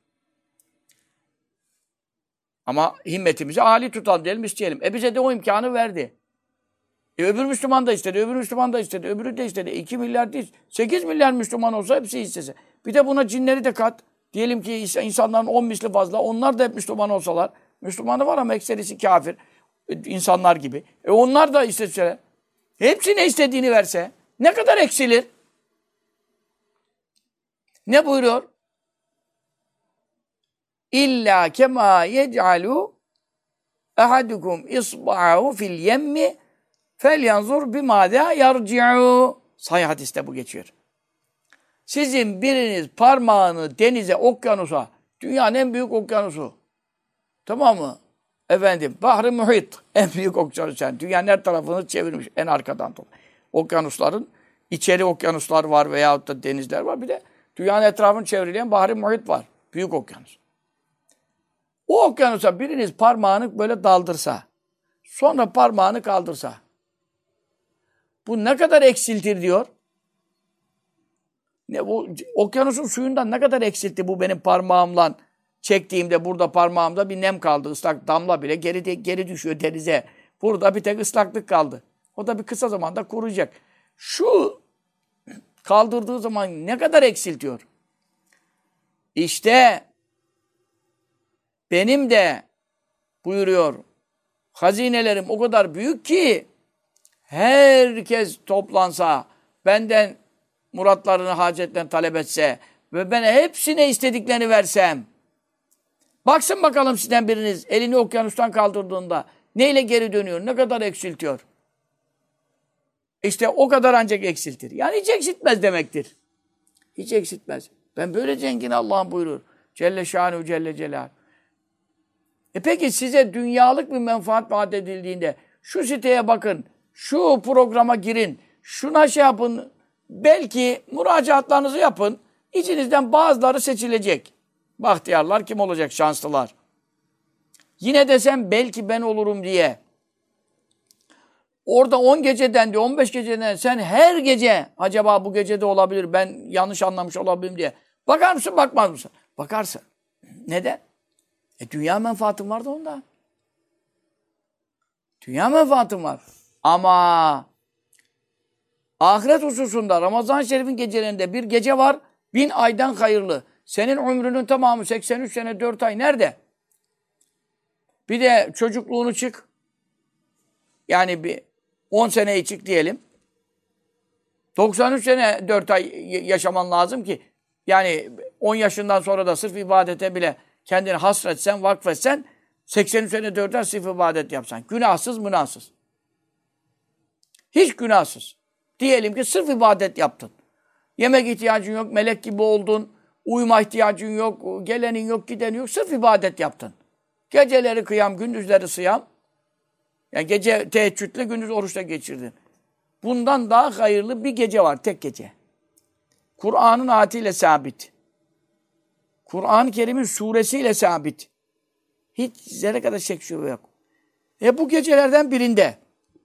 Ama himmetimizi âli tutalım diyelim, isteyelim. Bize de o imkanı verdi. Öbür Müslüman da istedi, öbür Müslüman da istedi, öbürü de istedi. 2 milyar değil, 8 milyar Müslüman olsa hepsi istese. Bir de buna cinleri de kat. Diyelim ki insanların 10 misli fazla, onlar da hep Müslüman olsalar. Müslümanı var ama ekserisi kafir. İnsanlar gibi. Onlar da isteseler. Hepsine istediğini verse. Ne kadar eksilir? Ne buyuruyor? İlla kema yec'alu ahadukum isba'ahu fil yemmi felyanzur bimâdâ yarci'u. Sahih hadiste bu geçiyor. Sizin biriniz parmağını denize, okyanusa, dünyanın en büyük okyanusu. Tamam mı? Efendim, Bahri Muhit, en büyük okyanus. Yani dünyanın her tarafını çevirmiş, en arkadan. Okyanusların, içeri okyanuslar var veyahut da denizler var. Bir de dünyanın etrafını çevreleyen Bahri Muhit var. Büyük okyanus. O okyanusa biriniz parmağını böyle daldırsa, sonra parmağını kaldırsa, bu ne kadar eksiltir diyor. Bu okyanusun suyundan ne kadar eksiltti bu benim parmağımla çektiğimde burada parmağımda bir nem kaldı. Islak damla bile geri düşüyor denize. Burada bir tek ıslaklık kaldı. O da bir kısa zamanda kuruyacak. Şu kaldırdığı zaman ne kadar eksiltiyor. İşte benim de buyuruyor hazinelerim o kadar büyük ki herkes toplansa benden muratlarını, hacetlerini talep etse ve ben hepsine istediklerini versem. Baksın bakalım sizden biriniz elini okyanustan kaldırdığında neyle geri dönüyor, ne kadar eksiltiyor. İşte o kadar ancak eksiltir. Yani hiç eksiltmez demektir. Hiç eksiltmez. Ben böyle zengin Allah'ın buyurur. Celle şânuhu celle celâluhu. Peki size dünyalık bir menfaat vaat edildiğinde şu siteye bakın, şu programa girin, şuna şey yapın, belki müracaatlarınızı yapın, içinizden bazıları seçilecek. Bahtiyarlar kim olacak? Şanslılar. Yine desem belki ben olurum diye. Orada 10 geceden diyor, 15 geceden sen her gece acaba bu gecede olabilir, ben yanlış anlamış olabilirim diye. Bakar mısın, bakmaz mısın? Bakarsın. Neden? Dünya menfaatım var da onda. Dünya menfaatım var. Ama ahiret hususunda Ramazan-ı Şerif'in gecelerinde bir gece var, 1000 aydan hayırlı. Senin ömrünün tamamı 83 sene 4 ay nerede? Bir de çocukluğunu çık. Yani bir 10 seneyi çık diyelim. 93 sene 4 ay yaşaman lazım ki yani 10 yaşından sonra da sırf ibadete bile kendini hasretsen, vakfetsen 83 sene 4 ay sırf ibadet yapsan. Günahsız, münahsız. Hiç günahsız. Diyelim ki sırf ibadet yaptın. Yemek ihtiyacın yok, melek gibi oldun. Uyuma ihtiyacın yok, gelenin yok, gidenin yok. Sırf ibadet yaptın. Geceleri kıyam, gündüzleri sıyam. Yani gece teheccüdle, gündüz oruçla geçirdin. Bundan daha hayırlı bir gece var, tek gece. Kur'an'ın ayetiyle sabit. Kur'an-ı Kerim'in suresiyle sabit. Hiç zerre kadar şek şüphe yok. Bu gecelerden birinde.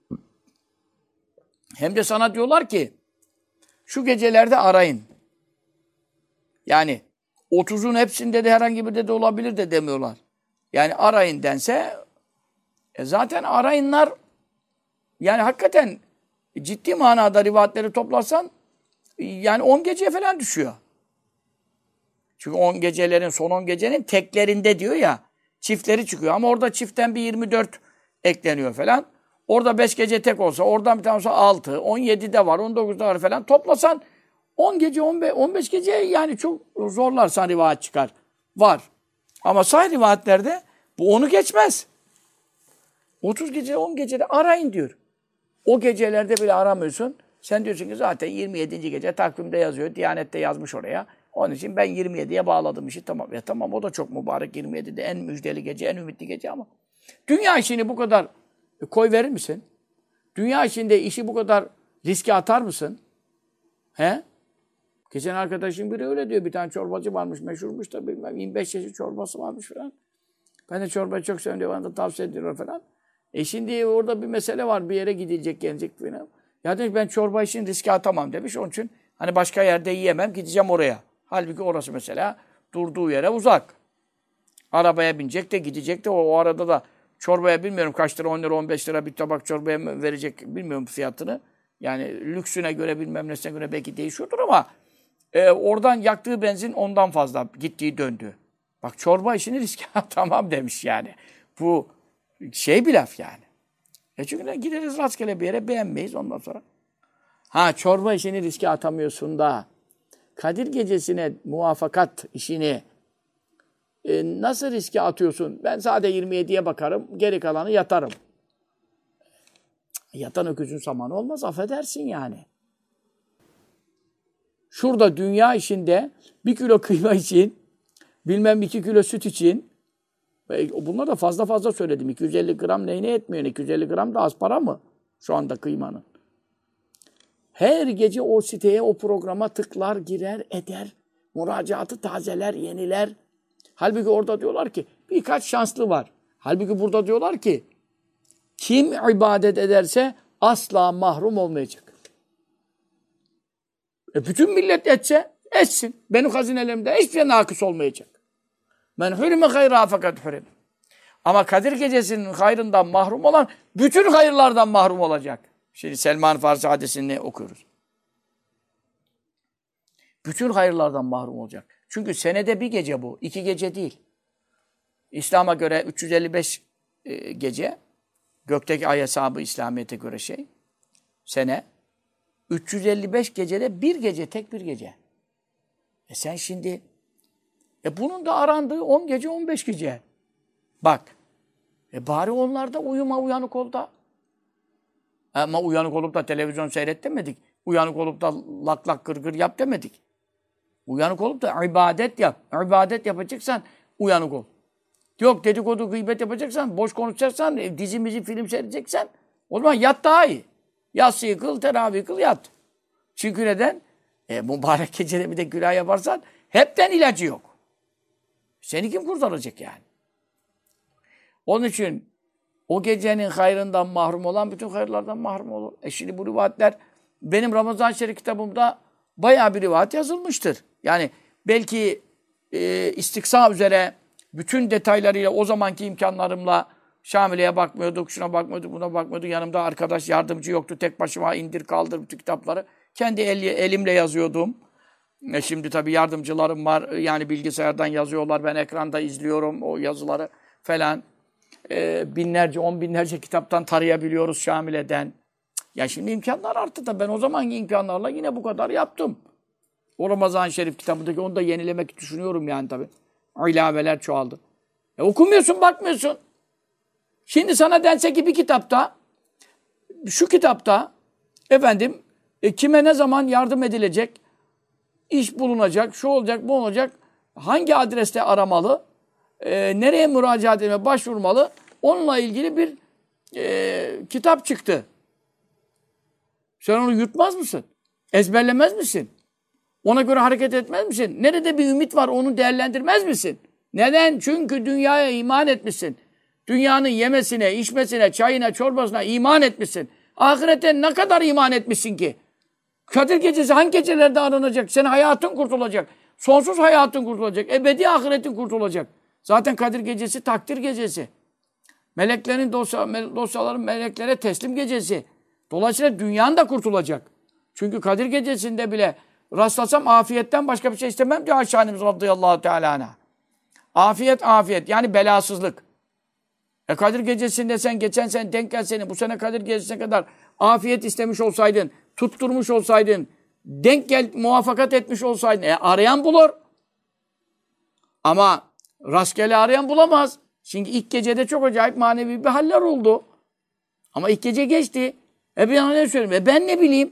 Hem de sana diyorlar ki, şu gecelerde arayın. Yani 30'un hepsinde de herhangi bir de olabilir de demiyorlar. Yani arayın dense, zaten arayınlar, yani hakikaten ciddi manada rivayetleri toplarsan, yani 10 geceye falan düşüyor. Çünkü 10 gecelerin, son 10 gecenin teklerinde diyor ya, çiftleri çıkıyor. Ama orada çiftten bir 24 ekleniyor falan. Orada 5 gece tek olsa, oradan bir tane olsa 6, 17 de var, 19 de var falan. Toplasan 10 gece, 15 gece yani çok zorlarsan rivayet çıkar. Var. Ama sahih rivayetlerde bu onu geçmez. 30 gece, 10 gecede arayın diyor. O gecelerde bile aramıyorsun. Sen diyorsun ki zaten 27. gece takvimde yazıyor. Diyanet'te yazmış oraya. Onun için ben 27'ye bağladım işi. Tamam. Tamam, o da çok mübarek. 27'de en müjdeli gece, en ümitli gece ama dünya işini bu kadar koy verir misin? Dünya işinde işi bu kadar riske atar mısın? He? Geçen arkadaşım biri öyle diyor. Bir tane çorbacı varmış, meşhurmuş da bilmem 25 çeşit çorbası varmış falan. Ben de çorbayı çok seviyorum diyor. Bana da tavsiye ediyorlar falan. Şimdi orada bir mesele var. Bir yere gidilecek, gelecek falan. Ya demiş ben çorba için riske atamam demiş. Onun için hani başka yerde yiyemem, gideceğim oraya. Halbuki orası mesela durduğu yere uzak. Arabaya binecek de gidecek de o arada da çorbaya bilmiyorum kaç lira, 10 lira, 15 lira bir tabak çorbaya mı verecek bilmiyorum fiyatını. Yani lüksüne göre bilmem nesine göre belki değişiyordur ama oradan yaktığı benzin ondan fazla gittiği döndü. Bak çorba işini riske atamam demiş yani. Bu şey bir laf yani. Çünkü gideriz rastgele bir yere beğenmeyiz ondan sonra. Çorba işini riske atamıyorsun da Kadir Gecesi'ne muvaffakat işini nasıl riske atıyorsun? Ben sadece 27'ye bakarım, geri kalanı yatarım. Yatan öküzün samanı olmaz, affedersin yani. Şurada dünya işinde 1 kilo kıyma için, bilmem 2 kilo süt için, bunlar da fazla söyledim. 250 gram neyine etmiyor? 250 gram da az para mı? Şu anda kıymanın. Her gece o siteye, o programa tıklar, girer, eder. Müracaatı tazeler, yeniler. Halbuki orada diyorlar ki birkaç şanslı var. Halbuki burada diyorlar ki kim ibadet ederse asla mahrum olmayacak. Bütün millet etse etsin. Benim hazinelerimde hiçbir şey nakıs olmayacak. Men hürime hayra fakat hürim. Ama Kadir Gecesi'nin hayrından mahrum olan bütün hayırlardan mahrum olacak. Şimdi Selman Farsi hadisini okuyoruz. Bütün hayırlardan mahrum olacak. Çünkü senede bir gece bu. 2 gece değil. İslam'a göre 355 gece. Gökteki ay hesabı İslamiyet'e göre sene. 355 gecede bir gece, tek bir gece. Sen şimdi bunun da arandığı 10 gece, 15 gece. Bak. Bari onlarda uyanık ol da. Ama uyanık olup da televizyon seyret demedik. Uyanık olup da lak lak gır gır yap demedik. Uyanık olup da ibadet yap. İbadet yapacaksan uyanık ol. Yok dedikodu, gıybet yapacaksan, boş konuşacaksan, dizimizi film seyredeceksen o zaman yat daha iyi. Yatsıyı kıl, teravih kıl, yat. Çünkü neden? Mübarek gecede bir de günah yaparsan hepten ilacı yok. Seni kim kurtaracak yani? Onun için o gecenin hayrından mahrum olan bütün hayırlardan mahrum olur. Şimdi bu rivayetler benim Ramazan-ı Şerif kitabımda bayağı bir rivayet yazılmıştır. Yani belki istiksa üzere bütün detaylarıyla o zamanki imkanlarımla Şamile'ye bakmıyorduk, şuna bakmıyorduk, buna bakmıyorduk. Yanımda arkadaş, yardımcı yoktu. Tek başıma indir kaldır bütün kitapları. Kendi elimle yazıyordum. Şimdi tabii yardımcılarım var. Yani bilgisayardan yazıyorlar. Ben ekranda izliyorum o yazıları falan. Binlerce, 10 binlerce kitaptan tarayabiliyoruz Şamile'den. Ya şimdi imkanlar arttı da ben o zamanki imkanlarla yine bu kadar yaptım. O Ramazan-ı Şerif kitabındaki onu da yenilemek düşünüyorum yani tabii. İlaveler çoğaldı. Okumuyorsun, bakmıyorsun. Şimdi sana dense ki bir kitapta, şu kitapta efendim kime ne zaman yardım edilecek, iş bulunacak, şu olacak, bu olacak, hangi adreste aramalı, nereye müracaat etmeye başvurmalı, onunla ilgili bir kitap çıktı. Sen onu yutmaz mısın? Ezberlemez misin? Ona göre hareket etmez misin? Nerede bir ümit var onu değerlendirmez misin? Neden? Çünkü dünyaya iman etmişsin. Dünyanın yemesine, içmesine, çayına, çorbasına iman etmişsin. Ahirete ne kadar iman etmişsin ki? Kadir Gecesi hangi gecelerde aranacak? Senin hayatın kurtulacak. Sonsuz hayatın kurtulacak. Ebedi ahiretin kurtulacak. Zaten Kadir Gecesi takdir gecesi. Meleklerin dosyaların meleklere teslim gecesi. Dolayısıyla dünyanın da kurtulacak. Çünkü Kadir Gecesi'nde bile rastlasam afiyetten başka bir şey istemem diyor Ayşe annemiz radıyallahu teala anha. Afiyet, afiyet. Yani belasızlık. Kadir Gecesi'nde sen geçen sene denk gelsene, bu sene Kadir Gecesi'ne kadar afiyet istemiş olsaydın, tutturmuş olsaydın, denk gel, muvaffakat etmiş olsaydın, arayan bulur. Ama rastgele arayan bulamaz. Çünkü ilk gecede çok acayip manevi bir haller oldu. Ama ilk gece geçti. Ben ne söyleyeyim? Ben ne bileyim?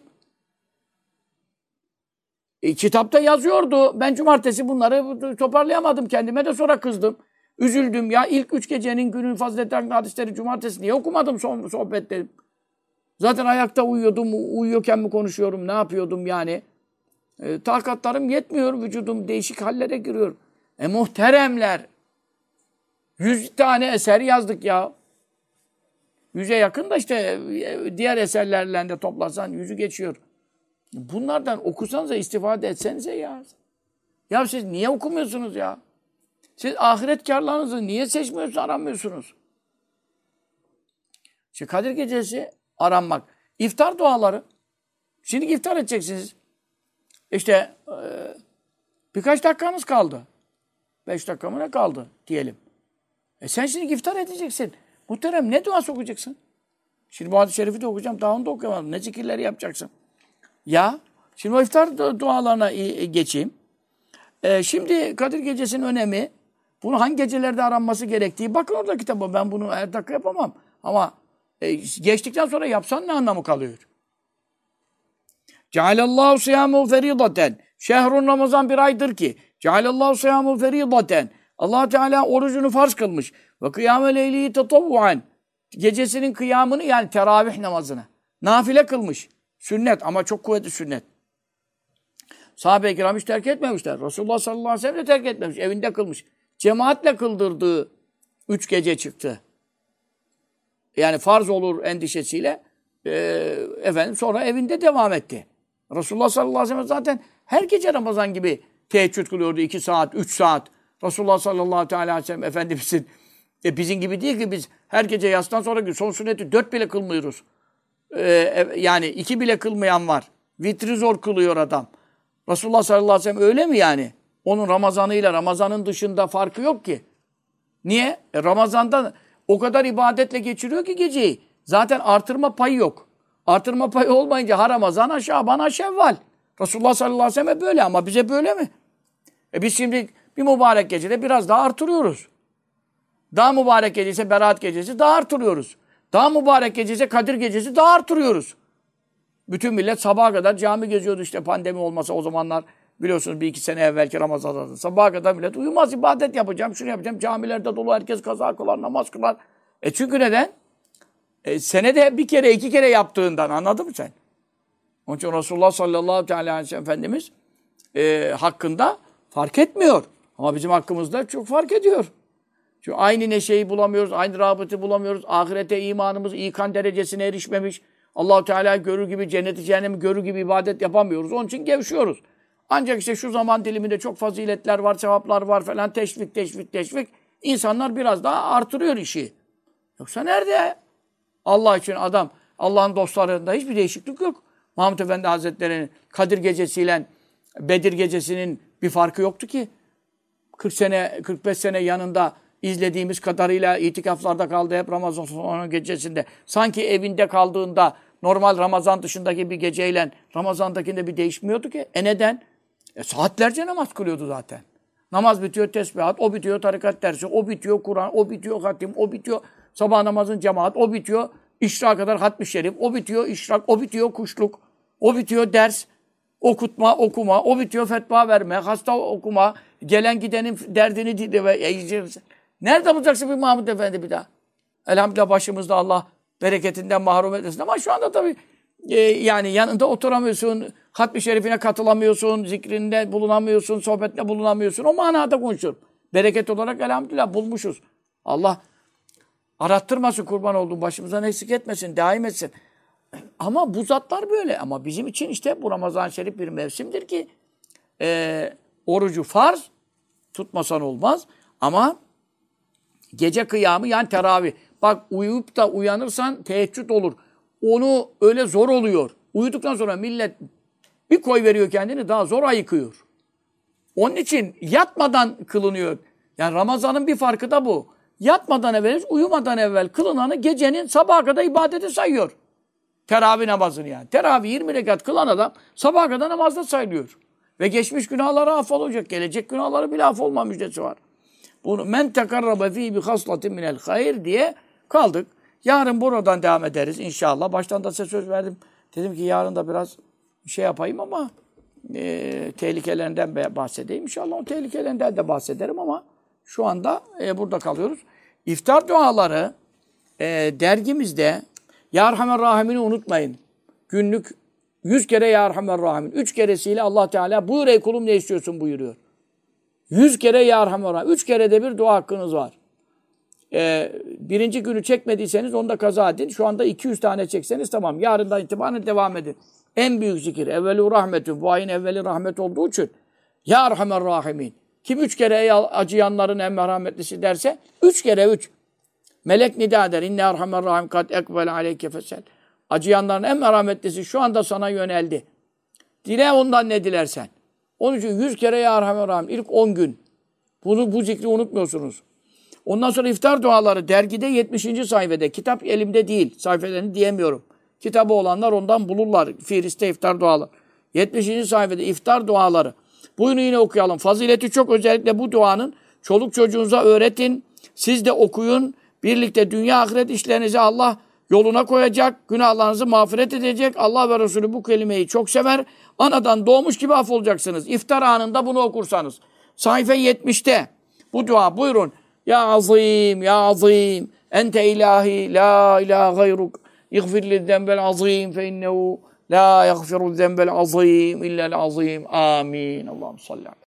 Kitapta yazıyordu. Ben cumartesi bunları toparlayamadım. Kendime de sonra kızdım. Üzüldüm. Ya ilk 3 gecenin günün faziletli hadisleri cumartesi niye okumadım son sohbetlerim? Zaten ayakta uyuyordum. Uyuyorken mi konuşuyorum? Ne yapıyordum yani? Takatlarım yetmiyor. Vücudum değişik hallere giriyor. Muhteremler. 100 tane eser yazdık ya. 100'e yakın da işte diğer eserlerle de toplasan 100'ü geçiyor. Bunlardan okusanıza, istifade etsenize ya. Ya siz niye okumuyorsunuz ya? Siz ahiret kârlarınızı niye seçmiyorsunuz, aramıyorsunuz? İşte Kadir Gecesi aranmak. İftar duaları. Şimdi iftar edeceksiniz. İşte birkaç dakikanız kaldı. 5 dakika mı ne kaldı diyelim. Sen şimdi iftar edeceksin. Muhterem ne duası okuyacaksın? Şimdi bu hadis-i şerifi de okuyacağım. Daha onu da okuyamadım. Ne zikirleri yapacaksın? Ya, şimdi o iftar dualarına geçeyim. Şimdi Kadir Gecesi'nin önemi, bunu hangi gecelerde aranması gerektiği, bakın orada kitaba, ben bunu her dakika yapamam. Ama geçtikten sonra yapsan ne anlamı kalıyor? Cealallahu siyamu feridaten. Şehrun Ramazan bir aydır ki. Cealallahu siyamu feridaten. Allah Teala orucunu farz kılmış. Ve kıyame leylihi tetavvuan. Gecesinin kıyamını yani teravih namazını nafile kılmış. Sünnet ama çok kuvvetli sünnet. Sahabe-i kiram hiç terk etmemişler. Resulullah sallallahu aleyhi ve sellem de terk etmemiş. Evinde kılmış. cemaatle kıldırdığı 3 gece çıktı. Yani farz olur endişesiyle efendim sonra evinde devam etti. Resulullah sallallahu aleyhi ve sellem zaten her gece Ramazan gibi teheccüd kılıyordu. 2 saat, 3 saat. Resulullah sallallahu aleyhi ve sellem Efendimizin bizim gibi değil ki biz her gece yastan sonra son sünneti 4 bile kılmıyoruz. Yani 2 bile kılmayan var. Vitri zor kılıyor adam. Resulullah sallallahu aleyhi ve sellem öyle mi yani? Onun Ramazan'ıyla Ramazan'ın dışında farkı yok ki. Niye? Ramazan'da o kadar ibadetle geçiriyor ki geceyi. Zaten artırma payı yok. Artırma payı olmayınca ha Ramazan ha Şaban ha Şevval. Resulullah sallallahu aleyhi ve sellem böyle ama bize böyle mi? Biz şimdi bir mübarek gecede biraz daha artırıyoruz. Daha mübarek gecesi Berat gecesi daha artırıyoruz. Daha mübarek gecesi Kadir gecesi daha artırıyoruz. Bütün millet sabaha kadar cami geziyordu işte pandemi olmasa o zamanlar biliyorsunuz 1-2 sene evvelki Ramazan'da. Sabaha kadar millet uyumaz ibadet yapacağım, şunu yapacağım. Camilerde dolu herkes kaza kılar, namaz kılar. Çünkü neden? Senede bir kere 2 kere yaptığından anladın mı sen? Onun için Resulullah sallallahu aleyhi ve sellem Efendimiz hakkında fark etmiyor. Ama bizim hakkımızda çok fark ediyor. Çünkü aynı neşeyi bulamıyoruz, aynı rağbeti bulamıyoruz. Ahirete imanımız ikan derecesine erişmemiş. Allah-u Teala'yı görür gibi, cenneti cehennemi görür gibi ibadet yapamıyoruz. Onun için gevşiyoruz. Ancak işte şu zaman diliminde çok faziletler var, sevaplar var falan. Teşvik. İnsanlar biraz daha artırıyor işi. Yoksa nerede? Allah için adam, Allah'ın dostlarında hiçbir değişiklik yok. Mahmud Efendi Hazretleri'nin Kadir Gecesi'yle Bedir Gecesi'nin bir farkı yoktu ki. 40 sene, 45 sene yanında izlediğimiz kadarıyla itikaflarda kaldı hep Ramazan sonu gecesinde. Sanki evinde kaldığında normal Ramazan dışındaki bir geceyle Ramazan'dakinde bir değişmiyordu ki. Neden? Saatlerce namaz kılıyordu zaten. Namaz bitiyor tesbihat, o bitiyor tarikat dersi, o bitiyor Kur'an, o bitiyor hatim, o bitiyor sabah namazın cemaat, o bitiyor işrak kadar hatmi şerif, o bitiyor işrak, o bitiyor kuşluk, o bitiyor ders, okuma, o bitiyor fetva verme, hasta okuma, gelen gidenin derdini dinle. Nerede bulacaksın bir Mahmud Efendi bir daha? Elhamdülillah başımızda Allah bereketinden mahrum etmesin. Ama şu anda tabii yani yanında oturamıyorsun, hatmi şerifine katılamıyorsun, zikrinde bulunamıyorsun, sohbette bulunamıyorsun. O manada konuşur. Bereket olarak elhamdülillah bulmuşuz. Allah arattırmasın kurban olduğum başımızdan eksik etmesin, daim etsin. Ama bu zatlar böyle. Ama bizim için işte bu Ramazan-ı Şerif bir mevsimdir ki orucu farz, tutmasan olmaz. Ama gece kıyamı yani teravih. Bak uyuyup da uyanırsan teheccüd olur. Onu öyle zor oluyor. Uyuduktan sonra millet bir koy veriyor kendini daha zor ayıkıyor. Onun için yatmadan kılınıyor. Yani Ramazan'ın bir farkı da bu. Yatmadan evvel, uyumadan evvel kılınanı gecenin sabaha kadar ibadeti sayıyor. Teravih namazını yani. Teravih 20 rekat kılan adam sabaha kadar namazda sayılıyor. Ve geçmiş günahları affolacak. Gelecek günahları bile affolma müjdesi var. Bunu men tekarrabe fî bi haslatin minel hayr diye kaldık. Yarın buradan devam ederiz inşallah. Baştan da size söz verdim. Dedim ki yarın da biraz şey yapayım ama tehlikelerinden bahsedeyim. İnşallah o tehlikelerinden de bahsederim ama şu anda burada kalıyoruz. İftar duaları dergimizde Ya Erhamer Rahim'ini unutmayın. Günlük 100 kere Ya Erhamer Rahim. 3 keresiyle Allah Teala buyur ey kulum ne istiyorsun buyuruyor. 100 kere Ya Erhamer Rahim. 3 kerede bir dua hakkınız var. Birinci günü çekmediyseniz onu da kaza edin. Şu anda 200 tane çekseniz tamam. Yarından itibaren devam edin. En büyük zikir. Evveli rahmetün. Bu ayın evveli rahmet olduğu için. Ya Erhamer Rahimin. Kim 3 kere ey acıyanların en merhametlisi derse 3 kere 3. Melek nida eder. İnne Erhamer Rahim kad ekbel aleyke fesel. Acıyanların en merhametlisi şu anda sana yöneldi. Dile ondan ne dilersen. Onun için 100 kere Ya Erhamer Rahim. İlk 10 gün. Bu zikri unutmuyorsunuz. Ondan sonra iftar duaları dergide 70. sayfada. Kitap elimde değil. Sayfelerini diyemiyorum. Kitabı olanlar ondan bulurlar. Firiste iftar duaları. 70. sayfada iftar duaları. Buyurun yine okuyalım. Fazileti çok özellikle bu duanın çoluk çocuğunuza öğretin. Siz de okuyun. Birlikte dünya ahiret işlerinizi Allah yoluna koyacak. Günahlarınızı mağfiret edecek. Allah ve Resulü bu kelimeyi çok sever. Anadan doğmuş gibi affolacaksınız. İftar anında bunu okursanız. Sayfa 70'te bu dua buyurun. Ya azim, ya azim. Ente ilahi, la ilahe gayruk. İğfirli zembel azim fe innehu la yagfiru zembel azim illel azim. Amin. Allah'ım salli aleyhi.